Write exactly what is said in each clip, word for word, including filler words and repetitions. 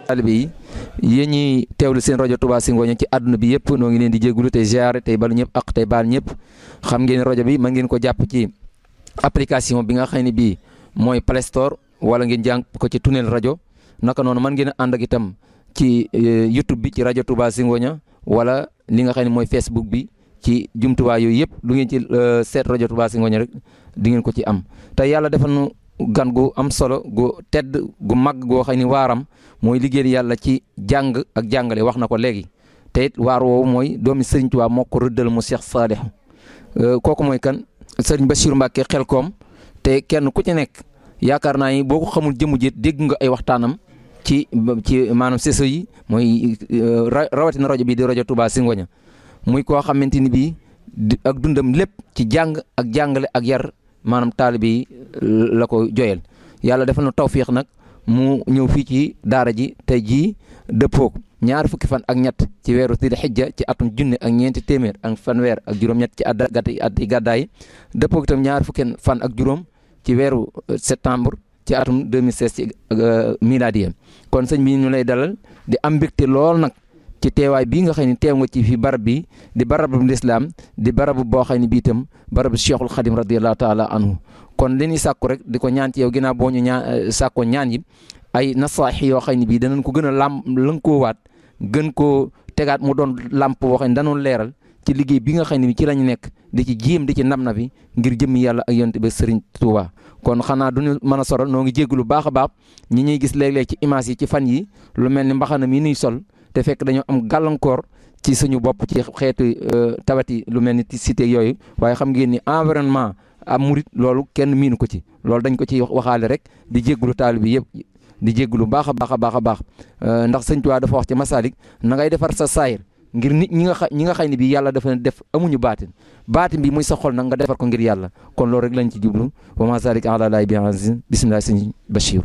taalibe yi yéen ñi teewlu seen rajo Touba Zingonia ci àdduna bi yëpp noo ngi leen di jégalu tey ziare tey balu ñëpp ak tey baal ñëpp xam ngeen rajo bi mën ngeen ko jàpp ci application bi nga xam ne bii mooy Play Store wala ngeen jàng ko ci tunnel rajo naka noonu mën ngeen a ànd ak itam ci YouTube bi ci rajo Touba Zingonia wala li nga xam ne mooy Facebook bi ci jumtuwaay yooyu yëpp lu ngeen ci seet rajo Touba Zingonia rek di ngeen ko ci am tey yàlla defal nu gan gu am solo gu tedd gu mag goo xam ni waaram mooy liggéeyal yàlla ci jàng ak jàngale wax na ko léegi te it waar woowu mooy doomi Serigne Touba moo ko rëddal mu Cheikh Sadih kooku mooy kan Serigne Bassirou Mbacké Xelkom te kenn ku ci nekk yaakaar naa ni boo ko xamul jëmu ji dégg nga ay waxtaanam ci ci maanaam seso yi mooy rawatina rajo bii di rajo Touba Zingonia muy koo xamante ni bii ak dundam lépp ci jàng ak jàngale ak yar maanaam taalibe yi la ko joyal yàlla defal na tawfiix nag mu ñëw fii ci daara ji tey jii dëppook ñaar fukki fan ak ñett ci weeru Dul Hijja ci atum junne ak ñeenti téeméer ak fanweer ak juróom-ñett ci adda at yi gàddaay dëppook itam ñaar fukki fan ak juróom ci weeru septembre ci atum deux mille seize ci miladiya kon sëñ bi ñu lay dalal di am mbégte lool nag ci teewaay bii nga xam ne teew nga ci fi barab bi di barabu lislaam di barabu boo xam ne bii itam barabu Cheikhul Khadim radiyallahu taala anhu kon li ñuy sàkku rek di ko ñaan ci yow ginnaaw boo ñu ñaan sàkkoo ñaan yi ay nasaax yoo xam ne bii danañ ko gën a lam lënkoowaat gën koo tegaat mu doon làmp boo xam ne danoon leeral ci liggéey bi nga xam ne bi ci lañu nekk di ci jéem di ci nam na bi ngir jëmmi yàlla ak yonent bi Serigne Touba kon xanaa duñu mën a soral noo ngi jéggu lu baax a baax ñi ñuy gis léeg-léeg ci image yi ci fan yi lu mel ni mbaxana mi nuy sol te fekk dañoo am gàllankoor ci suñu bopp ci xeetu tawati lu mel ni cité yooyu waaye xam ngeen ni environnement am murit loolu kenn miinu ko ci loolu dañ ko ci waxaale rek di jéggulu taalibe bi yëpp di jéggulu baax a baax a baax a baax ndax sëñ Tuubaa dafa wax ci Masalik na ngay defar sa saayir ngir nit ñi nga xa ñi nga xam ne bi yàlla dafa def amuñu baatin baatin bi muy sa xol nag nga defar ko ngir yàlla kon loolu rek lañ ci jublu wa ma zalik ala lahi bi aziz bisimilah sëñ Bachir.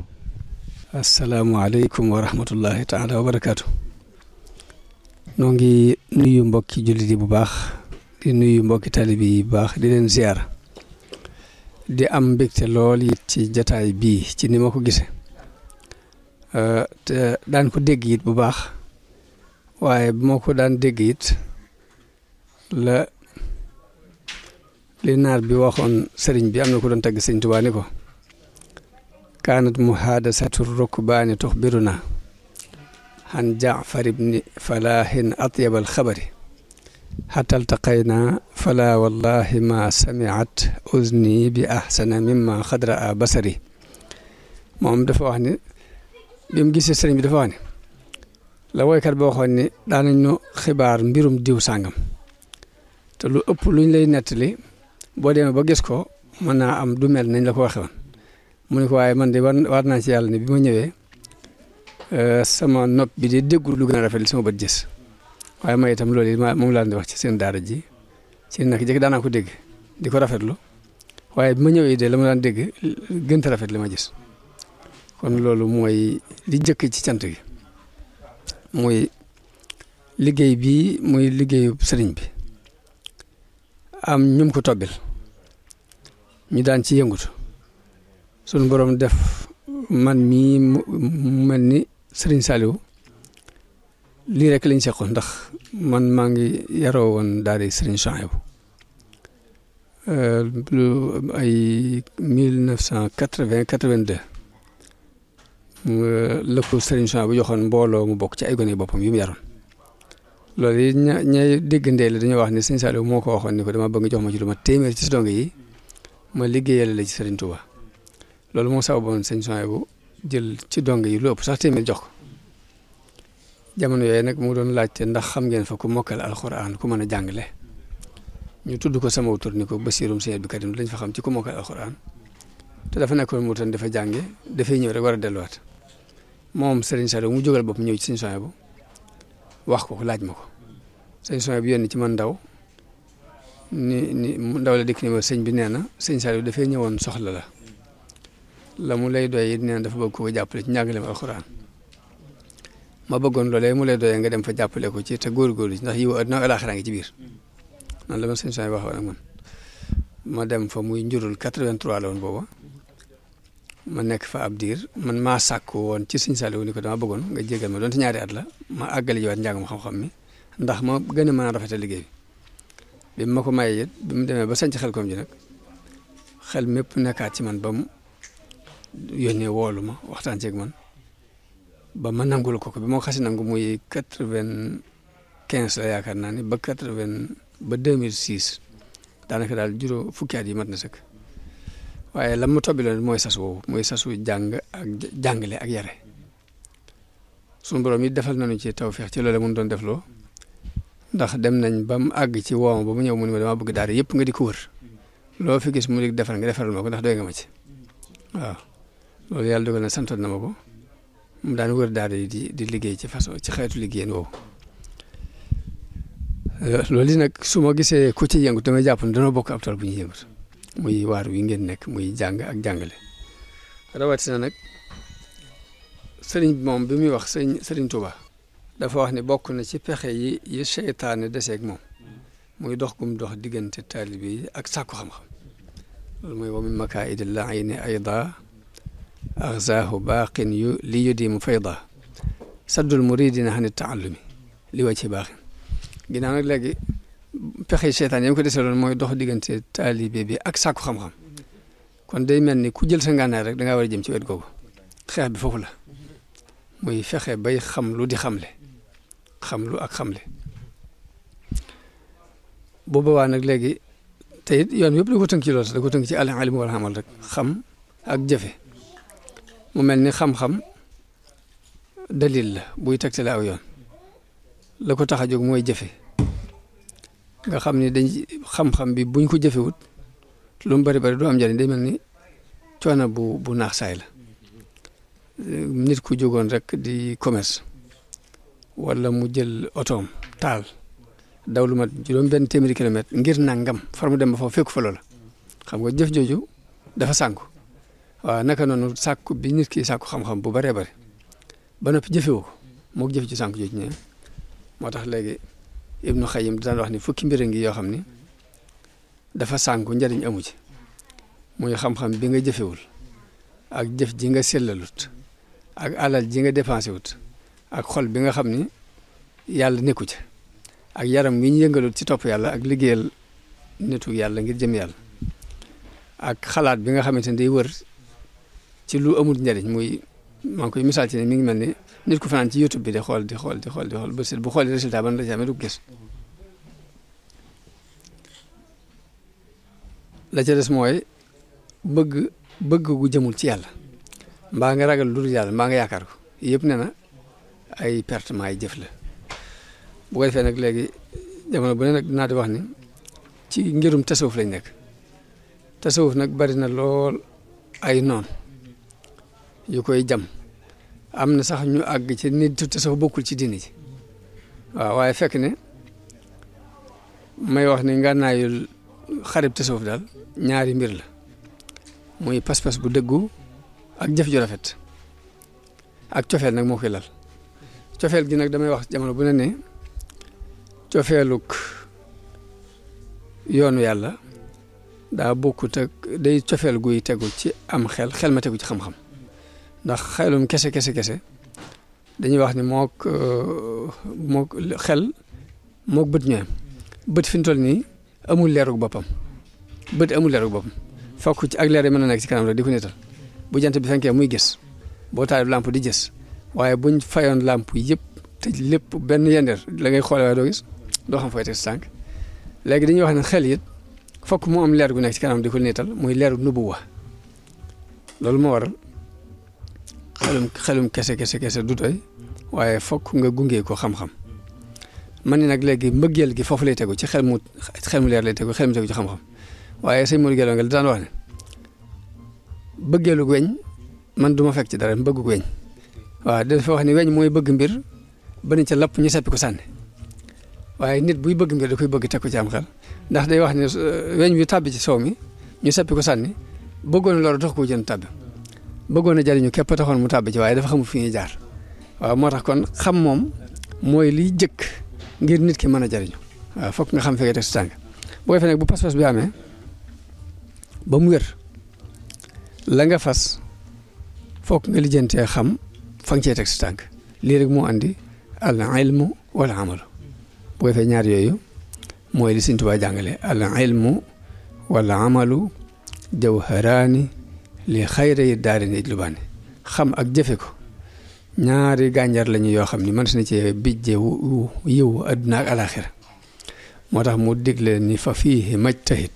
asalaamaaleykum wa rahmatullahi taala wa barakaatu. noo ngi nuyu mbokki jullit yi bu baax di nuyu mbokki taalibe yi bu baax di leen ziar di am mbégte lool it ci jataay bii ci ni ma ko gisee te daan ko dégg it bu baax waaye bu ma ko daan dégg it la li naar bi waxoon sëriñ bi am na ko doon tagg sëriñ Tuubaa ni ko kaanat muhaadasatu rukbaani tuxbiruna an Jaafar ibni Falahin atyab alxabari xata altaqayna fala wallahi ma samiat uzni bi ahsana mimma xad raa basari moom dafa wax ni bi mu gisee sëriñ bi dafa wax ni la woykat boo waxoon ni daanañ ñu xibaar mbirum diw sàngam te lu ëpp luñ lay nettali boo demee ba gis ko mën naa am du mel nañ la ko waxe woon mu ne ko waaye man de war war naa ci yàlla ne bi ma ñëwee sama nopp bi de déggul lu gën a rafet li sama bët gis waaye may itam loolu ma moom laa di wax ci seen daara ji ci nag jëkk daanaa ko dégg di ko rafetlu waaye bi ma ñëwee de la ma daan dégg gën a rafet li ma gis kon loolu mooy li jëkk ci cant gi muy liggéey bi muy liggéeyu sëriñ bi am ñum ko tobbil ñu daan ci yëngutu suñu borom def man mii mu mel ni Sëriñ Saliou lii rek lañ seqoon ndax man maa ngi yaroo woon daara Sëriñ Souhaïbou lu ay mille neuf cent quatre-vingt quatre-vingt-deux la ko Sëriñ Souhaïbou joxoon mbooloo mu bokk ci ay gone boppam yu mu yaroon loolu yi ña ñay déggandee la dañoo wax ne Sëriñ Saliou moo ko waxoon ni ko dama bëgg jox ma ci lu ma téeméer ci si donge yi ma liggéeyal la ci Sëriñ Touba loolu moo sababoon Sëriñ Souhaïbou jël ci dong yi lu ëpp sax téeméer jox ko jamono yooyu nag mu doon laajte ndax xam ngeen fa ku mokkal alxuraan ku mën a jàngale ñu tudd ko sama tur ni ko Basiirum Sëriñ Abdou Karim lañ fa xam ci ku mokkal alxuraan te dafa nekkoon mu tan dafa jànge dafay ñëw rek war a delluwaat moom Sëriñ Saliou mu jógal bopp ñëw ci Sëriñ Souhaïbou wax ko laaj ma ko Sëriñ Souhaïbou yónni ci man ndaw ni ni ndaw la dikk ni ma sëñ bi nee na Sëriñ Saliou dafay ñëwoon soxla la la mu lay doyee it nee na dafa bëgg ko jàppale ci njàngaleem alxuraan ma bëggoon loolee mu lay doyee nga dem fa jàppale ko ci te góorgóorlu ci ndax yiw àddina ak alaaxira ngi ci biir noonu la ma sëñ Souhaïbou waxoon ak man ma dem fa muy njurul quatre-vingt-trois la woon booba ma nekk fa ab diir man maa sàkku woon ci Sëñ Saliou ni ko dama bëggoon nga jégal ma doonte ñaari at la ma àggali jiwaat njàngam xam-xam mi ndax ma gën a mën a rafetal liggéey bi bi ma ko mayee it bi mu demee ba sanc Xelkom ji nag xel mépp nekkaat ci man ba mu yónnee woolu ma waxtaan ceeg man ba ma nangul ko ko bi ma ko xasi nangu muy quatre-vingt-quinze la yaakaar naa ni ba quatre-vingt ba deux mille six daanaka daal juróom fukki at yi mat na sëkk waaye la ma tobbiloon mooy sas woowu mooy sasu jàng ak jàngale ak yare suñu borom yi defal nañu ci tawfeex ci loolu mun doon def loo ndax dem nañ ba mu àgg ci wooma ba mu ñëw mu ne ma dama bëgg daara yëpp nga di ko wër loo fi gis mu di defal nga defaral ma ko ndax doy nga ma ci waaw loolu yàlla dogal na santoon na ma ko mu daan wër daara yi di di liggéey ci façon ci xeetu liggéeyeen woowu loolu nag su ma gisee ku ci yëngu damay jàpp ne dana bokk ab tool bu ñuy yëngut muy waar wi ngeen nekk muy jàng ak jàngale rawatina nag sëriñ bi moom bi muy wax sëriñ sëriñ Touba dafa wax ne bokk na ci pexe yi yi seytaane deseeg moom muy dox gum dox diggante taalibe yi ak sàkku xam-xam loolu mooy wa min makaa'idi l-la'ini ayda axzaahu baaqin yu li yudimu fayda saddul muridina xani taallumi li wa ci baaxin ginnaaw nag léegi pexe seytaan yi ko desee loon mooy dox diggante taalibe bi ak sàkku xam-xam kon day mel ni ku jël sa ngànnaay rek da ngaa war a jëm ci wet googu xeex bi foofu la muy fexe bay xam lu di xamle xam lu ak xamle bu boobaa nag léegi te it yoon yëpp da ko tënk ci loolu da ko tënk ci al ilm wal amal rek xam ak jëfe mu mel ni xam-xam dalil la buy tegtale aw yoon la ko tax a jóg mooy jëfe nga xam ni dañ xam-xam bi buñ ko jëfewut lu mu bari bari du am njëriñ day mel ni coono bu bu naax saay la nit ku jógoon rek di commerce wala mu jël otoom taal daw lu mat juróom benn téeméeri kilomètre ngir nangam far mu dem ba foofu fekku fa loola xam nga jëf jooju dafa sànku waaw naka noonu sàkku bi nit ki sàkku xam-xam bu baree bare ba noppi jëfewoo ko moo jëf ci sànku jooju ñëwee moo tax léegi Ibnu Xayyim daan wax ni fukki mbir ngi yoo xam ni dafa sànku njariñ amu ci muy xam-xam bi nga jëfewul ak jëf ji nga sellalut ak alal ji nga dépensé wut ak xol bi nga xam ni yàlla nekku ci ak yaram wi ñu yëngalut ci topp yàlla ak liggéeyal nitu yàlla ngir jëm yàlla ak xalaat bi nga xamante ne day wër ci lu amul njariñ muy maa ngi koy misaal ci ne mi ngi mel ni nit ku fanaan ci YouTube bi di xool di xool di xool di xool ba bu xool résultat ban la ci amee du ko gis la ca des mooy bëgg bëgg gu jëmul ci yàlla mbaa nga ragal lu dul yàlla mbaa nga yaakaar ko yëpp ne na ay pertement ay jëf la bu ko defee nag léegi jamono bu ne nag dinaa di wax ni ci ngirum tasawuf lañ nekk tasawuf nag bari na lool ay noon yu koy jam am na sax ñu àgg ci nit tasawuf bokkul ci diini ji waaw waaye fekk ne may wax ni ngànnaayul xarib tasawuf daal ñaari mbir la muy pas-pas bu dëggu ak jëf ju rafet ak cofeel nag moo koy lal cofeel gi nag damay wax jamono bu ne ne cofeeluk yoonu yàlla daa bokkut ak day cofeel guy tegu ci am xel xel ma tegu ci xam-xam ndax xelum kese kese kese dañuy wax ni mook mook xel mook bët ñooyam bët fi mu toll nii amul leerug boppam bët amul leerug boppam fokk ci ak leer yi mën na nekk ci kanam rek di ko nital bu jant bi fenkee muy gis boo taalee lamp di gis waaye buñ fayoon lamp yëpp te lépp benn yendeer la ngay xoole waaye doo gis doo xam fooy teg si tànk léegi dañuy wax ne xel it fokk mu am leer gu nekk ci kanam di ko nital muy leeru nubuwa loolu moo waral xelum xelum kese kese kese du doy waaye fokk nga gungee ko xam-xam man ni nag léegi mbëggeel gi foofu lay tegu ci xel mu xel mu leer lay tegu xel mu tegu ci xam-xam waaye sëñ Modou Guèye nga daan wax ne bëggeelu weñ man du ma fekk ci dara bëggu weñ waaw dafa wax ni weñ mooy bëgg mbir ba ni ca lapp ñu seppi ko sànni waaye nit buy bëgg mbir da koy bëgg teg ko ci am xel ndax day wax ne weñ wi tàbbi ci soow mi ñu seppi ko sànni bëggoon loolu dox ko jën tàbbi bëggoon a jariñu képp taxoon mu tàbbi ci waaye dafa xamul fi ñuy jaar waaw moo tax kon xam moom mooy liy jëkk ngir nit ki mën a jariñu waaw fokk nga xam fekkee teg si tànk boo defee nag bu pas-pas bi amee ba mu wér la nga fas fokk nga lijjantee xam fa nga cee teg sa tànk lii rek moo andi al ilmu wal amalu bu ko fee ñaar yooyu mooy li Sëñ Tuubaa jàngale al ilmu wal amalu jawharaani li xayra yi daari nit lu bànni xam ak jëfe ko ñaari gànjar lañu yoo xam ni mën na cee bijje wu yiw adduna ak alaxira moo tax mu digle ni fa fiihi majtahid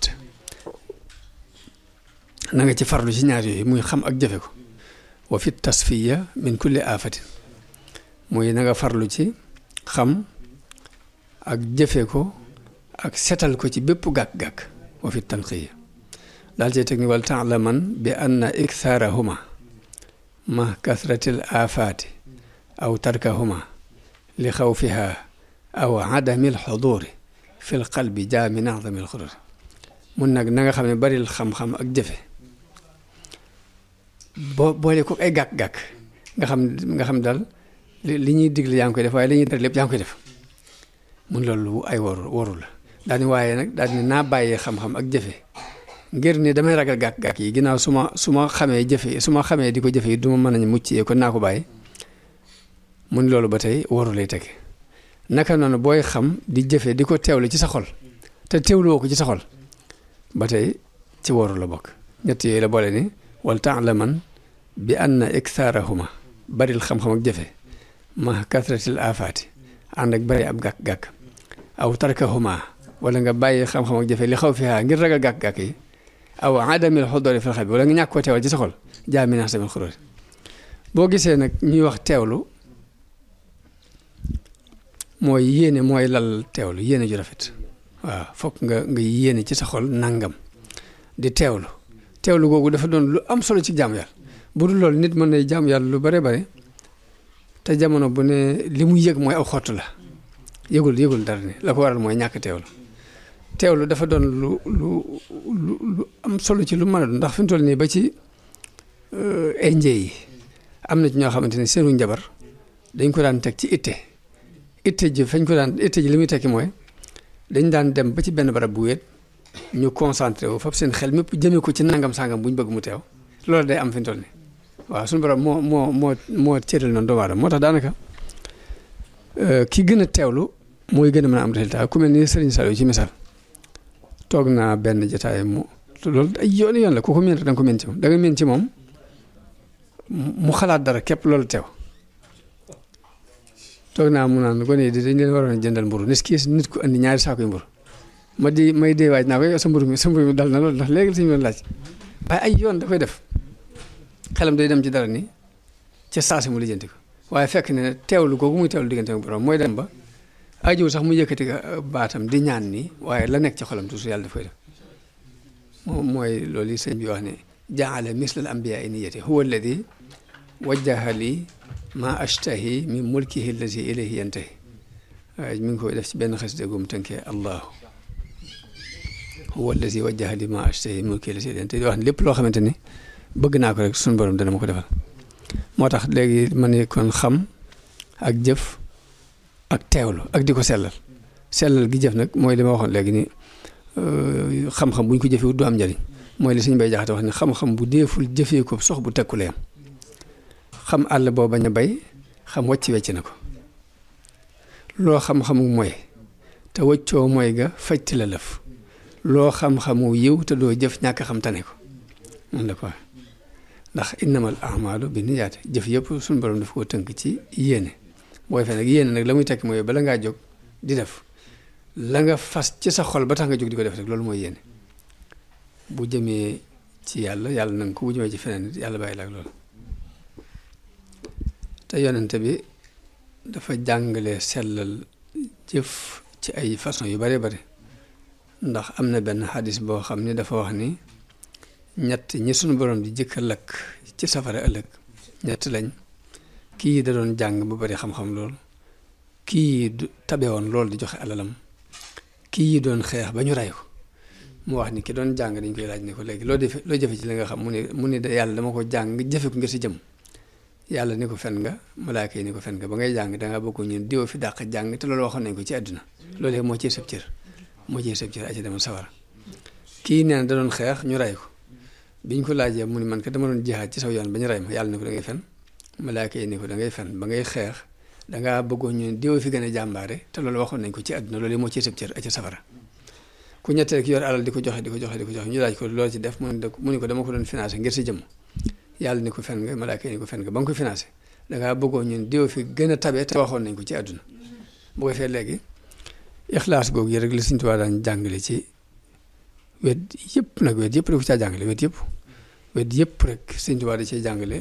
na nga ci farlu ci ñaar yooyu muy xam ak jëfe ko wa fi tasfiya min kulli afatin muy na nga farlu ci xam ak jëfe ko ak setal ko ci bépp gàkk-gàkk wa fi tanqiya daal cee teg ni wal taalaman bi anna ikthaarahuma ma kasratil afaati aw tarkahuma li xawfiha aw adamil xuduri fil qalbi jaa min azamil xururi mun nag na nga xam ne baril xam-xam ak jëfe boo boole ko ay gàkk-gàkk nga xam nga xam daal li ñuy digle yaa ngi koy def waaye li ñuy tere lépp yaa ngi koy def mun loolu ay waru waru la daal ni waaye nag daal ni naa bàyyee xam-xam ak jëfe ngir ni damay ragal gàkk-gàkk yi ginnaaw su ma su ma xamee jëfe su ma xamee di ko jëfe yi du ma mën a mucc yee kon naa ko bàyyi mun loolu ba tey waru lay tege naka noonu booy xam di jëfe di ko teewlu ci sa xol te teewluwoo ko ci sa xol ba tey ci waru la bokk ñett yooyu la boole ni wal taalaman bi anna ikthaarahuma baril xam-xam ak jëfe ma kasratil afaati ànd ak bari ab gàkk-gàkk aw tarkahuma wala nga bàyyi xam-xam ak jëfe li xaw fiha ngir ragal gàkk-gàkk yi aw adamil xuduri fil qalbi wala nga ñàkk koo teewal ci sa xol jaa min azamil xururi boo gisee nag ñuy wax teewlu mooy yéene mooy lal teewlu yéene ju rafet waaw fokk nga nga yéene ci sa xol nangam di teewlu teewlu googu dafa doon lu am solo ci jaamu yàlla bu dul loolu nit mën na jaamu yàlla lu bare bare te jamono bu ne li mu yëg mooy aw xott la yëgul yëgul dara ne la ko waral mooy ñàkk teewlu teewlu dafa doon lu lu lu lu am solo ci lu mën a doon ndax fi mu toll nii ba ci ay njëy yi am na ci ñoo xamante ne seenu njabar dañ ko daan teg ci itte itte ji fañ ko daan itte ji li muy tekki mooy dañ daan dem ba ci benn barab bu wéet ñu concentré wu fab seen xel mépp jëmee ko ci nangam sangam bu ñu bëgg mu teew loolu day am fi mu toll nii waaw suñu borom moo moo moo moo cëral noonu doomu aadama moo tax daanaka ki gën a teewlu mooy gën a mën a am résultat ku mel ni Serigne Saliou ci misaal toog naa benn jotaay mu loolu ay yoon yoon la ku ko mën da nga ko mën ci moom da nga mën ci moom mu xalaat dara képp loolu teew toog naa mu naan gone yi dañ leen waroon a jëndal mburu nis kii nit ku andi ñaari saako yu mburu ma di may dee waaj naa ko yow sa mburu mi sa mburu mi dal na loolu ndax léegi la suñu doon laaj waaye ay yoon da koy def xelam day dem ci dara ni ca saasi mu lijjanti ko waaye fekk ne teewlu googu muy teewlu diggante ak borom mooy dem ba ajiw sax mu yëkkati baatam di ñaan nii waaye la nekk ci xolam toujours yàlla daf koy def moom mooy loolu yi sëñ bi wax ne jaala misla al ambiya niyati huwa alladi wajjaha li ma ashtahi min mulkihi allati ilayhi yantahi waaye mi ngi koy def ci benn xasida gum tënkee allahu huwa alladi wajjaha li ma ashtahi min mulkihi allati ilayhi yantahi di wax ne lépp loo xamante ni bëgg naa ko rek suñu borom dana ma ko defal moo tax léegi ma ne kon xam ak jëf ak teewlu ak di ko sellal sellal gi jëf nag mooy li ma waxoon léegi ni xam-xam bu ñu ko jëfee du am njëriñ mooy li suñu bay jaxate wax ne xam-xam bu deeful jëfee ko sox bu tekkulee am xam àll boo bañ a bay xam wàcc wecc na ko loo xam-xamu mooy te wëccoo mooy ga fajti la lëf loo xam-xamu yiw te doo jëf ñàkk xam tane ko noonu la ko wax ndax innamal a'maalu bi niyaati jëf yëpp suñu borom daf koo tënk ci yéene booy fee nag yéene nag la muy tekki mooy bala ngaa jóg di def la nga fas ci sa xol ba tax nga jóg di ko def rek loolu mooy yéene bu jëmee ci yàlla yàlla nanga ko bu jëmee ci feneen yàlla bàyyi la ak loolu te yonente bi dafa jàngale sellal jëf ci ay façon yu bare bare ndax am na benn xadis boo xam ni dafa wax ni ñett ñi sunu borom di jëkk a lakk ci safara ëllëg ñett lañ kii da doon jàng ba bari xam-xam lool kii tabe woon lool di joxe alalam kii doon xeex ba ñu ray ko mu wax ni ki doon jàng dañ koy laaj ne ko léegi loo defe loo jëfe ci li nga xam mu ne mu ne yàlla dama ko jàng jëfe ko ngir si jëm yàlla ni ko fen nga malaaka yi ni ko fen nga ba ngay jàng dangaa bokk ñun diwa fi dàq jàng te loolu waxoon nañ ko ci àdduna loolu moo ciy sëb cër moo ciy sëb cër aci demal sawara kii nee na da doon xeex ñu ray ko biñ ko laajee mu ni man ka dama doon jihaad ci saw yoon ba ñu rey ma yàlla ni ko da ngay fen malaaka yi ni ko da ngay fen ba ngay xeex dangaa bëggoon ñu ne diw fi gën a jàmbaare te loolu waxoon nañ ko ci àdduna loolu moo ci sëb cër ci safara ku ñetteel ki yor alal di ko joxe di ko joxe di ko joxe ñu laaj ko loolu ci def mu ne mu ni ko dama ko doon financé ngir si jëmm yàlla ni ko fen nga malaaka yi ni ko fen nga ba nga ko financé dangaa bëggoon ñu ne diw fi gën a tabe te waxoon nañ ko ci àdduna bu ko fee léegi ixlaas googu yi rek li Sëñ Tuubaa daan jàngale ci wet yëpp nag wet yëpp da ko caa jàngale wet yëpp wet yëpp rek Sëñ Tuubaa da cee jàngale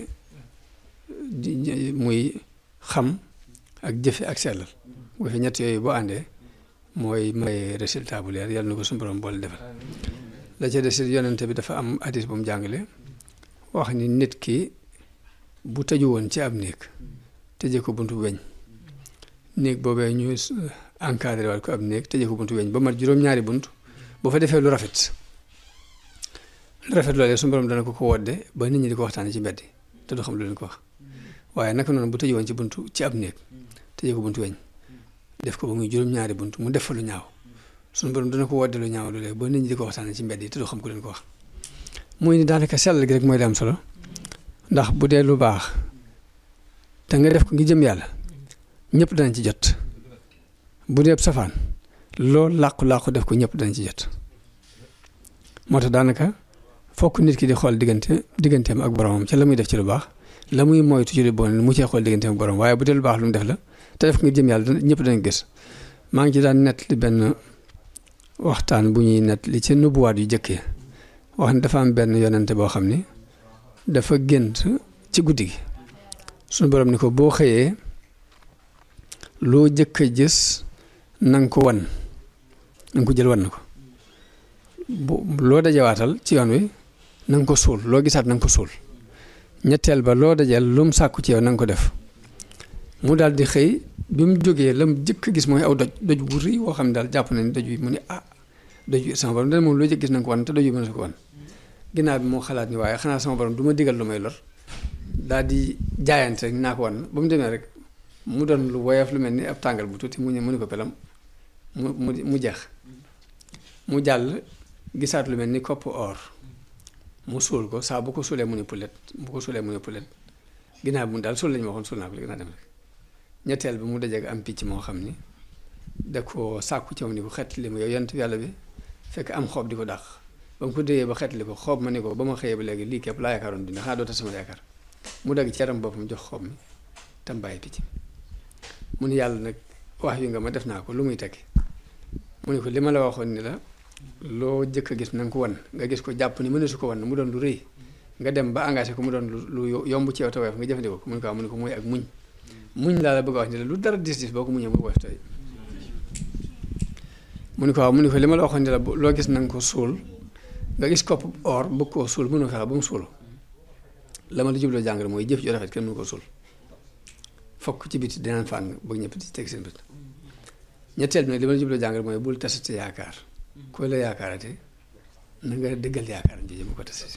muy xam ak jëfe ak sellal bu ko fi ñett yooyu boo àndee mooy may résultat bu leer yàlla na ko suñu borom boole defal la ca des yonente bi dafa am hadis bu mu jàngale wax ni nit ki bu tëju woon ci ab néeg tëjee ko buntu weñ néeg boobee ñu encadré waat ko ab néeg tëjee ko buntu weñ ba mat juróom-ñaari bunt bu fa defee lu rafet lu rafet loolee suñu borom dana ko ko wodde ba nit ñi di ko waxtaane ci mbedd te du xam lu leen ko wax waaye naka noonu bu tëju woon ci buntu ci ab néeg tëjee ko buntu weñ def ko ba muy juróom-ñaari bunt mu def fa lu ñaaw suñu borom dana ko wodde lu ñaaw loolee ba nit ñi di ko waxtaane ci mbedd yi te du xam ku leen ko wax muy ni daanaka sellal gi rek mooy di am solo ndax bu dee lu baax te nga def ko ngi jëm yàlla ñëpp danañ ci jot bu dee safaan loolu làqu-làqu def ko ñëpp danañ ci jot moo tax daanaka fokk nit ki di xool diggante digganteem ak boromam ca la muy def ci lu baax la muy moytu ci lu bon mu cee xool digganteem ak borom waaye bu dee lu baax lu mu def la te def ko ngi jëm yàlla ñëpp danañ gis maa ngi ci daan nett li benn waxtaan bu ñuy nett li ci nubuwaat yu jëkkee wax ne dafa am benn yonente boo xam ni dafa gént ci guddi gi suñu borom ni ko boo xëyee loo jëkk a gis na nga ko wan na nga ko jël wan na ko bu loo dajewaatal ci yoon wi na nga ko suul loo gisaat na nga ko suul ñetteel ba loo dajeel lu mu sàkku ci yow na nga ko def mu daal di xëy bi mu jógee la mu jëkk a gis mooy aw doj doj bu rëy woo xam ne daal jàpp na ni doj wi mu ne ah doj wi sama borom dana moom loo jëkk gis na nga ko wan te doj wi mën na ko wan ginnaaw bi moo xalaat ni waaye xanaa sama borom du ma digal lu may lor daal di jaayante rek naa ko wan ba mu demee rek mu doon lu woyof lu mel ni ab tàngal bu tuuti mu ñëw mu ni ko pelam mu mu mu jeex mu jàll gisaat lu mel ni kopp or mu suul ko saa bu ko suulee mu ne pulet bu ko suulee mu ne pulet ginnaaw bi mu daal suul lañu waxoon suul naa ko léegi naa dem rek ñetteel bi mu dajeeg am picc moo xam ni da ko sàkku ci moom ni ko xet li mu yow yent yàlla bi fekk am xoob di ko dàq ba mu ko déyee ba xeetli ko xoob ma ni ko ba ma xëyee ba léegi lii képp laa yaakaaroon dina xanaa doota sama yaakaar mu dagg ci yaram boppam jox xoob mi tam bàyyi picc mu ni yàlla nag wax yu nga ma def naa ko lu muy tekki mu ni ko li ma la waxoon ni la loo jëkk a gis na nga ko wan nga gis ko jàpp ni mëneesu ko wan mu doon lu rëy nga dem ba engagé ko mu doon lu yomb ci yow te woyof nga jëfandikoo ko mu ni ko mu ni ko mooy ak muñ muñ laa la bëgg a wax ni la lu dara dis dis boo ko muñee mu woyof tey mu ni ko waaw mu ni ko li ma la waxoon ni la loo gis na nga ko suul nga gis kopp or bëgg koo suul mënoo fexe ba mu suul la ma la jubloo jàngale mooy jëf ju rafet kenn mënu ko suul fokk ci biti dinaan fàng bëgg ñëpp di teg seen bët ñetteel bi nag li ma la jubloo jàngale mooy bul tasati yaakaar koy la yaakaarate na nga dëggal yaakaar njëjë mu ko tasati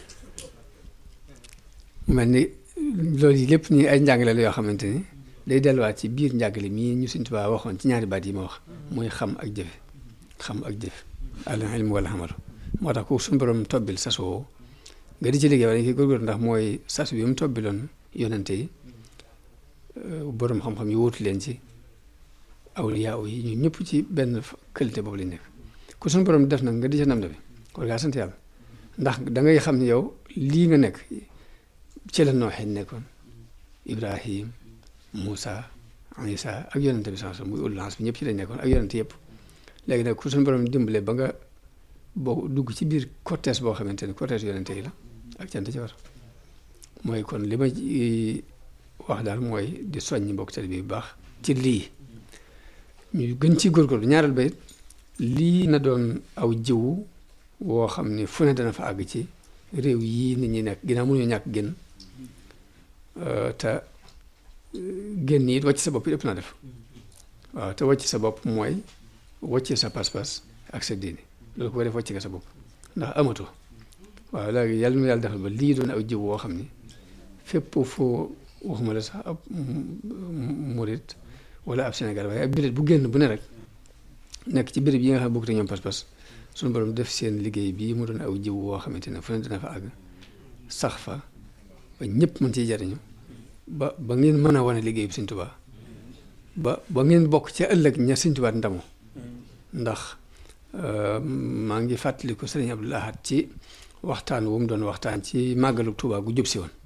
mu mel ni loolu yi lépp nii ay njàngale la yoo xamante ni day delluwaat ci biir njàngale mii ñu Sëñ Tuubaa waxoon ci ñaari baat yi ma wax muy xam ak jëfe xam ak jëfe al ilmu wal amalu moo tax ku suñu borom tobbil sas woo nga di ci liggéey wala ki góorgóorlu ndax mooy sas bi mu tobbiloon yonente yi borom xam-xam yi wóotu leen ci awliyaa yi ñu ñëpp ci benn qualité boobu lañ nekk ku suñu borom def nag nga di ca nam bi kon ngaa sant yàlla ndax da ngay xam ne yow lii nga nekk ci la nooxee nekkoon Ibrahim Moussa Isa ak yonente bi sans muy ulance bi ñëpp ci lañ nekkoon ak yonente yëpp léegi nag ku suñu borom dimbale ba nga boo dugg ci biir cortège boo xamante ni cortège yonente yi la ak cant ci war mooy kon li ma wax daal mooy di soññ mbokk tali bi bu baax ci lii ñu gën ci góorgóorlu ñaareel ba it lii na doon aw jiwu woo xam ni fu ne dana fa àgg ci réew yii nit ñi nekk ginnaaw mënuñu ñàkk génn te génn it wàcc sa bopp yi ëpp naa def waaw te wàcc sa bopp mooy wàcc sa pas-pas ak sa diine loolu ko def wàcc nga sa bopp ndax amatu waaw léegi yàlla na yàlla defal ba lii doon aw jiw woo xam ni fépp foo waxuma la sax ab murit wala ab Sénégal waaye ab birit bu génn bu ne rek nekk ci béréb yi nga xam ne bokkut ak ñoom pas-pas suñu borom def seen liggéey bii mu doon aw jiw woo xamante ne fu ne dina fa àgg sax fa ba ñëpp mën ciy jariñu ba ba ngeen mën a wane liggéey bi Sëñ Tuubaa ba ba ngeen bokk ca ëllëg ña Sëñ Tuubaa ndamu ndax maa ngi fàttaliku Sëriñ Abdul Ahad ci waxtaan wu mu doon waxtaan ci màggalu Tuubaa gu jub si woon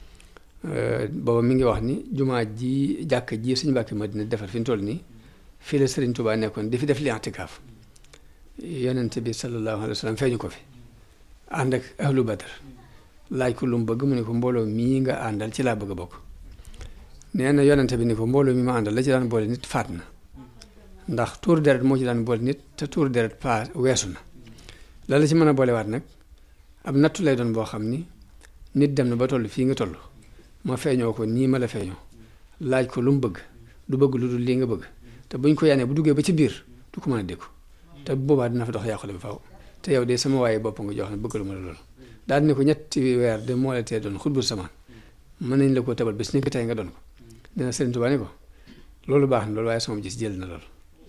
booba mi ngi wax ni jumaa ji jàkk ji Sëñ Mbàkke Madina defar fi ñu toll nii fii la Sëriñ Tuubaa nekkoon di fi def li i'tikaaf yonent bi sallallahu alayhi wa sallam feeñu ko fi ànd ak ahlu badar laaj ko lu mu bëgg mu ne ko mbooloo mii nga àndal ci laa bëgg a bokk nee na yonent bi ni ko mbooloo mi ma àndal la ci daan boole nit faat na ndax tuur deret moo ci daan boole nit te tuur deret paa weesu na la la ci mën a boolewaat nag ab nattu lay doon boo xam ni nit dem na ba toll fii nga toll ma feeñoo ko nii ma la feeñoo laaj ko lu mu bëgg du bëgg lu dul lii nga bëgg te buñ ko yaanee bu duggee ba ci biir du ko mën a dékku te boobaa dina fa dox yàqule ba faaw te yow de sama waaye bopp nga jox ne bëgg lu ma la loolu daal ne ko ñetti weer de moo la tee doon xutbul samaan mën nañ la ko tabal bés ni ko tey nga doon ko dina Sëriñ Tuubaa ni ko loolu baax na loolu waaye sama gis jël na loolu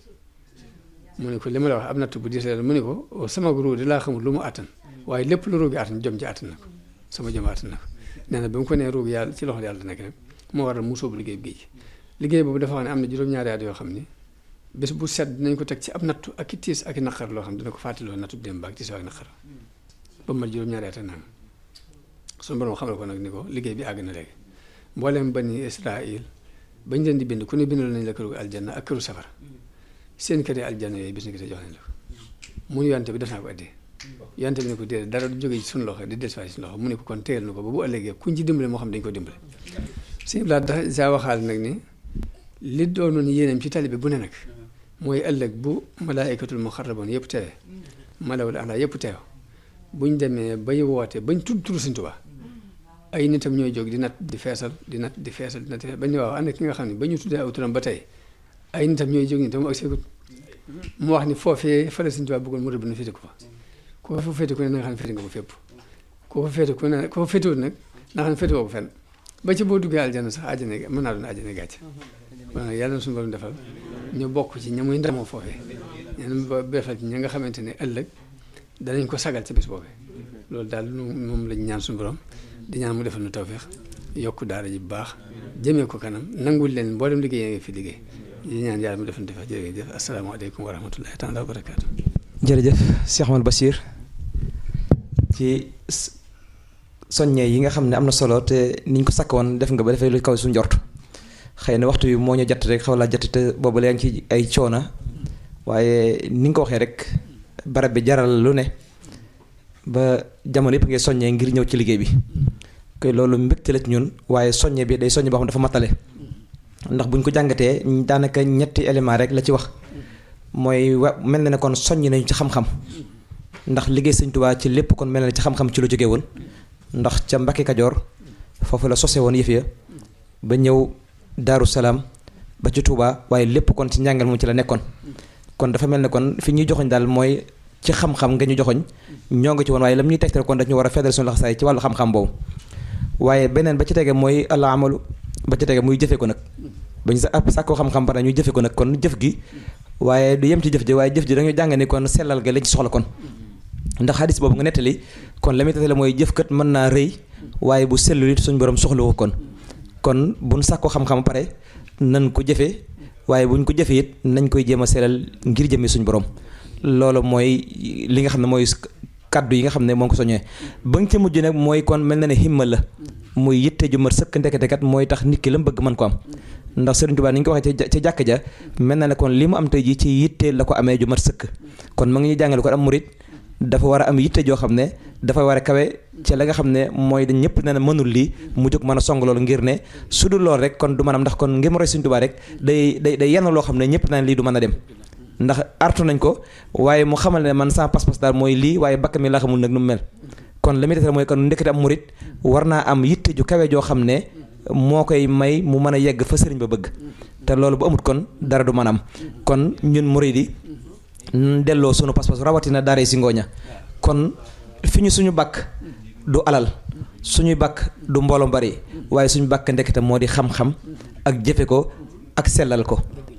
mu ne ko li ma la wax ab natt bu diis la mu ne ko sama ruu di laa xamul lu mu àttan waaye lépp lu ruugi àttan jom ci àttan na ko sama jom àttan na ko nee na ba mu ko nee ruugi yàlla ci loxo yàlla nekk nag moo waral mu sóobu liggéey bi géej liggéey boobu dafa wax ne am na juróom-ñaari at yoo xam ni bés bu set dinañ ko teg ci ab nattu ak i tiis ak i naqar loo xam dina ko fàttaloo nattu démb ak tiis ak naqar ba mu mat juróom-ñaari at ak naan suñu borom xamal ko nag ni ko liggéey bi àgg na léegi mboolem bani Israël bañ leen di bind ku ne bindal nañ la këru aljanna ak këru safara seen kër yi aljanna yooyu bis ni ko te jox nañ la ko mu ne yonte bi def naa ko addee yonte bi ne ko déedéet dara du jóge ci suñu loxo di dellusiwaat ci suñu loxo mu ne ko kon téyel na ko ba bu ëllëgee kuñ ci dimbale moo xam dañ ko dimbale suñu laa da sa waxaal nag ni li doonoon yéenam ci tali bi bu ne nag mooy ëllëg bu malaayikatul muxarraboon yëpp teewe malawul ala yëpp teew buñ demee bay woote bañ tudd tudd Sëñ Tuubaa ay nitam ñooy jóg di nat di feesal di nat di feesal di nat di feesal bañ ne waaw ànd ki nga xam ne ba ñu tuddee aw turam ba tey ay nitam ñooy jóg ni tam ak seegut mu wax ni foofee fële Sëñ Tuubaa bëggoon mu rëbb na féete ko fa ku fa féete ku ne na nga xam ne féete nga ko fépp ku fa féete ku ne ku fa féetewut nag na nga xam ne féete woo ko fenn ba ci boo duggee aljana sax àjjana mën naa doon àjjana gàcce kon nag yàlla na suñu borom defal ñu bokk ci ña muy ndamoo foofee ñenn ba defal ci ña nga xamante ne ëllëg danañ ko sagal ci bés boobee loolu daal moom lañ ñaan suñu borom di ñaan mu defal nu tawfeex yokk daara ji bu baax jëmee ko kanam nangul leen mboolem liggéey nga fi liggéey di ñaan yàlla mu defal nu tawfeex jërëjëf asalaamaaleykum wa rahmatullahi taala wa barakaatu. jërëjëf Cheikh Ahmadou Bachir ci soññee yi nga xam ne am na solo te niñ ko sakk woon def nga ba defee lu kaw suñu njort xëy na waxtu bi moo ñu jatt rek xaw laa jatt te boobu leen ci ay coona waaye ni nga ko waxee rek barab bi jaral lu ne ba jamono yëpp ngay soññee ngir ñëw ci liggéey bi koy loolu mbégte la ci ñun waaye soññe bi day soññe boo xam dafa matale ndax buñ ko jàngatee daanaka ñetti élément rek la ci wax mooy wa mel na ne kon soññ nañu ci xam-xam ndax liggéey Sëñ Tuubaa ci lépp kon mel na ci xam-xam ci lu jógee woon ndax ca Mbàkke Kajoor foofu la sose woon yëf ya ba ñëw Daaru Salaam ba ci Touba waaye lépp kon ci njàngal moom ci la nekkoon kon dafa mel ne kon fi ñuy joxoñ daal mooy ci xam-xam nga ñu joxoñ ñoo ngi ci woon waaye lam ñuy tegtal kon dañu war a feddal suñu laxasaay ci wàllu xam-xam boobu waaye beneen ba ci tege mooy al amalu ba ci tege muy jëfe ko nag bañ sa ab sàkkoo xam-xam ba ñuy jëfe ko nag kon jëf gi waaye du yem ci jëf ji waaye jëf ji dañu jàng ni kon sellal ga lañ ci soxla kon ndax xadis boobu nga nettali kon la muy tegtale mooy jëfkat mën naa rëy waaye bu sellul it suñu borom soxlawu kon kon buñ sàkkoo xam-xam pare nañ ko jëfe waaye buñ ko jëfe it nañ koy jéem a sellal ngir jëmee suñu borom loolu mooy li nga xam ne mooy kaddu yi nga xam ne moo ko soññee ba nga ca mujj nag mooy kon mel na ne himma la muy yitte ju mat sëkk ndekete kat mooy tax nit ki la mu bëgg mën ko am ndax Sëriñ Tuubaa ni ñu ko waxee ca jàkk ja mel na ne kon li mu am tey ji ci yitte la ko amee ju mat sëkk kon ma ngi ñuy jàngale ko am murit dafa war a am yitte joo xam ne dafa war a kawe ci la nga xam ne mooy dañ ñëpp ne na mënul lii mu jóg mën a song loolu ngir ne su dul lool rek kon du mën a am ndax kon ngir ma roy Sëriñ Tuubaa rek day day day yenn loo xam ne ñëpp naan lii du mën a dem ndax artu nañ ko waaye mu xamal ne man sans pas-pas daal mooy lii waaye bakk mi laa xamul nag nu mu mel kon la muy def mooy kon ndekete am murit war naa am yitte ju kawe joo xam ne moo koy may mu mën a yegg fa sëriñ ba bëgg te loolu bu amut kon dara du mën a am kon ñun murit yi delloo sunu pas-pas rawatina daaree si ngooña kon fi ñu suñu bakk du alal suñuy bakk du mbooloo bari waaye suñu bakk ndekete moo di xam-xam ak jëfe ko ak sellal ko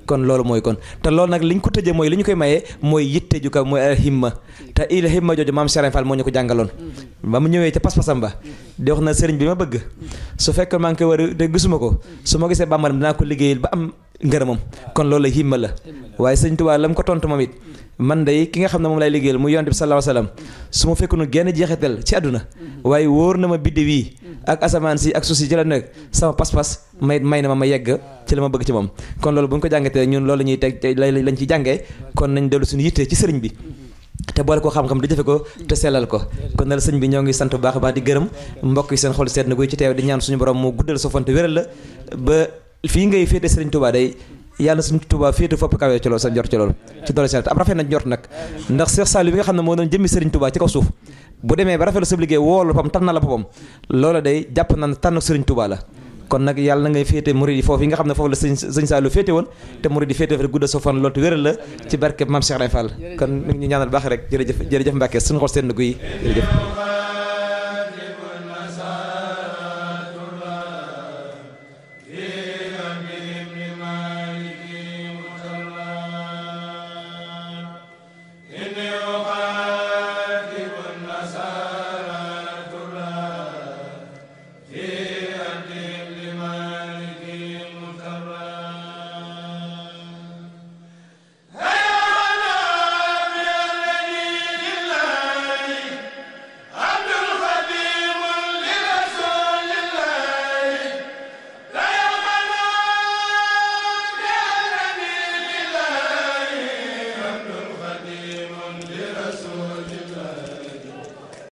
kon loolu mooy kon te loolu nag li ñu ko tëjee mooy li ñu koy mayee mooy yitte ju kaw mooy al himma te il himma jooju maam Cheikh Fall moo ñu ko jàngaloon ba mu ñëwee ca pas-pasam ba di wax na sëriñ bi ma bëgg su fekkee maa ngi koy war a te gisuma ko su ma gisee bàmbaram dinaa ko liggéeyal ba am ngërëmam kon loolu la himma la waaye sëriñ Tuubaa la mu ko tontu moom it man day ki nga xam ne moom lay liggéeyal mu yonent bi sallallahu alayhi wasallam su ma fekkoon genn jeexital ci àdduna waaye wóor na ma biddew yi ak asamaan si ak suuf si ci la nekk sama pas-pas may may na ma ma yegg ci la ma bëgg ci moom kon loolu bu ñu ko jàngatee ñun loolu la ñuy teg lañ ci jàngee kon nañ dellu suñu yittee ci sëriñ bi te boole koo xam-xam di jëfe ko te sellal ko kon na la sëñ bi ñoo ngi sant bu baax a baax di gërëm mbokk yi seen xol seet na guy ci teew di ñaan suñu borom mu guddal sa fante wéral la ba fii ngay féete sëriñ Touba day yàlla suñu Touba féete fopp kawee ci loolu sa njort ci loolu ci doole seen am rafet na njort nag ndax Cheikh Saliou bi nga xam ne moo doon jëmmi sëriñ Touba ci kaw suuf bu demee ba rafetlu sa liggéey woolu boppam tànn la boppam loola day jàpp na tànn sëriñ Touba la kon nag yàlla na ngay féete murid yi foofu yi nga xam ne foofu la sëñ sëñ Saliou féete woon te murid yi féete fa gudda sa fan loolu te wéral la ci barke Mame Cheikh Ibra Fall kon ñu ñaanal baax rek jërëjëf jërëjëf Mbacke suñu xol seen na guy jërëjëf